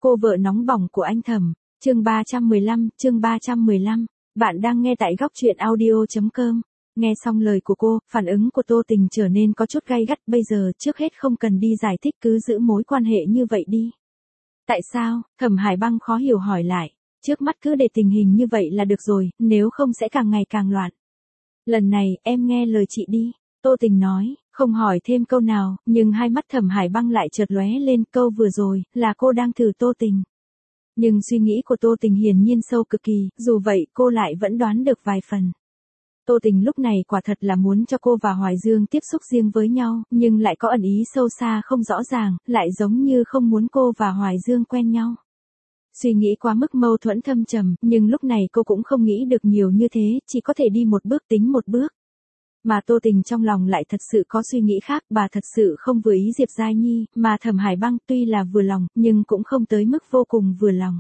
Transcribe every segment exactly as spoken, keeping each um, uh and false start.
Cô vợ nóng bỏng của anh Thẩm, chương ba trăm mười lăm, chương ba trăm mười lăm. Bạn đang nghe tại góc truyện audio chấm com. Nghe xong lời của cô, phản ứng của Tô Tình trở nên có chút gay gắt. Bây giờ trước hết không cần đi giải thích, cứ giữ mối quan hệ như vậy đi. Tại sao? Thẩm Hải Băng khó hiểu hỏi lại. Trước mắt cứ để tình hình như vậy là được rồi, nếu không sẽ càng ngày càng loạn. Lần này, em nghe lời chị đi. Tô Tình nói, không hỏi thêm câu nào, nhưng hai mắt Thẩm Hải Băng lại chợt lóe lên. Câu vừa rồi, là cô đang thử Tô Tình. Nhưng suy nghĩ của Tô Tình hiển nhiên sâu cực kỳ, dù vậy cô lại vẫn đoán được vài phần. Tô Tình lúc này quả thật là muốn cho cô và Hoài Dương tiếp xúc riêng với nhau, nhưng lại có ẩn ý sâu xa không rõ ràng, lại giống như không muốn cô và Hoài Dương quen nhau. Suy nghĩ quá mức mâu thuẫn thâm trầm, nhưng lúc này cô cũng không nghĩ được nhiều như thế, chỉ có thể đi một bước tính một bước. Mà Tô Tình trong lòng lại thật sự có suy nghĩ khác, bà thật sự không vừa ý Diệp Giai Nhi, mà Thẩm Hải Băng tuy là vừa lòng, nhưng cũng không tới mức vô cùng vừa lòng.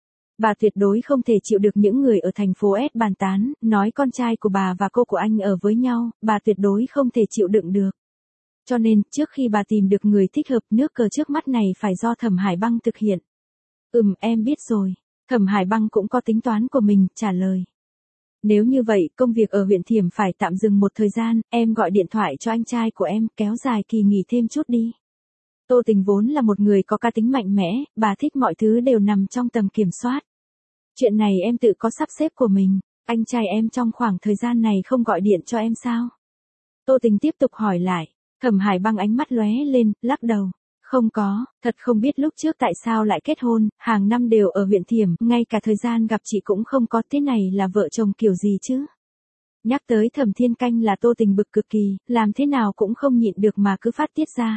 Bà tuyệt đối không thể chịu được những người ở thành phố S bàn tán, nói con trai của bà và cô của anh ở với nhau, bà tuyệt đối không thể chịu đựng được. Cho nên, trước khi bà tìm được người thích hợp, nước cờ trước mắt này phải do Thẩm Hải Băng thực hiện. Ừm, em biết rồi. Thẩm Hải Băng cũng có tính toán của mình, trả lời. Nếu như vậy, công việc ở huyện Thiểm phải tạm dừng một thời gian, em gọi điện thoại cho anh trai của em, kéo dài kỳ nghỉ thêm chút đi. Tô Tình vốn là một người có cá tính mạnh mẽ, bà thích mọi thứ đều nằm trong tầm kiểm soát. Chuyện này em tự có sắp xếp của mình, anh trai em trong khoảng thời gian này không gọi điện cho em sao? Tô Tình tiếp tục hỏi lại, Thẩm Hải Băng ánh mắt lóe lên, lắc đầu. Không có, thật không biết lúc trước tại sao lại kết hôn, hàng năm đều ở huyện Thiểm, ngay cả thời gian gặp chị cũng không có, thế này là vợ chồng kiểu gì chứ? Nhắc tới Thẩm Thiên Canh là Tô Tình bực cực kỳ, làm thế nào cũng không nhịn được mà cứ phát tiết ra.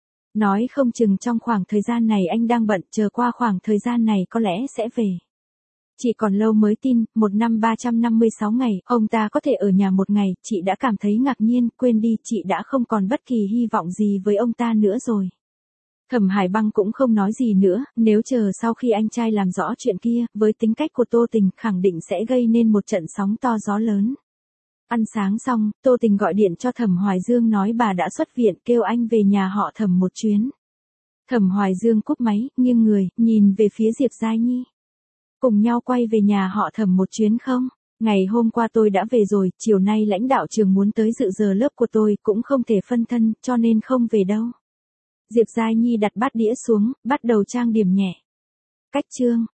Nói không chừng trong khoảng thời gian này anh đang bận, chờ qua khoảng thời gian này có lẽ sẽ về. Chị còn lâu mới tin, một năm ba trăm năm mươi sáu ngày, ông ta có thể ở nhà một ngày, chị đã cảm thấy ngạc nhiên, quên đi, chị đã không còn bất kỳ hy vọng gì với ông ta nữa rồi. Thẩm Hải Băng cũng không nói gì nữa, nếu chờ sau khi anh trai làm rõ chuyện kia, với tính cách của Tô Tình khẳng định sẽ gây nên một trận sóng to gió lớn. Ăn sáng xong, Tô Tình gọi điện cho Thẩm Hoài Dương nói bà đã xuất viện, kêu anh về nhà họ Thẩm một chuyến. Thẩm Hoài Dương cúp máy, nghiêng người, nhìn về phía Diệp Giai Nhi. Cùng nhau quay về nhà họ Thẩm một chuyến không? Ngày hôm qua tôi đã về rồi, chiều nay lãnh đạo trường muốn tới dự giờ lớp của tôi, cũng không thể phân thân, cho nên không về đâu. Diệp Giai Nhi đặt bát đĩa xuống, bắt đầu trang điểm nhẹ. Cách chương,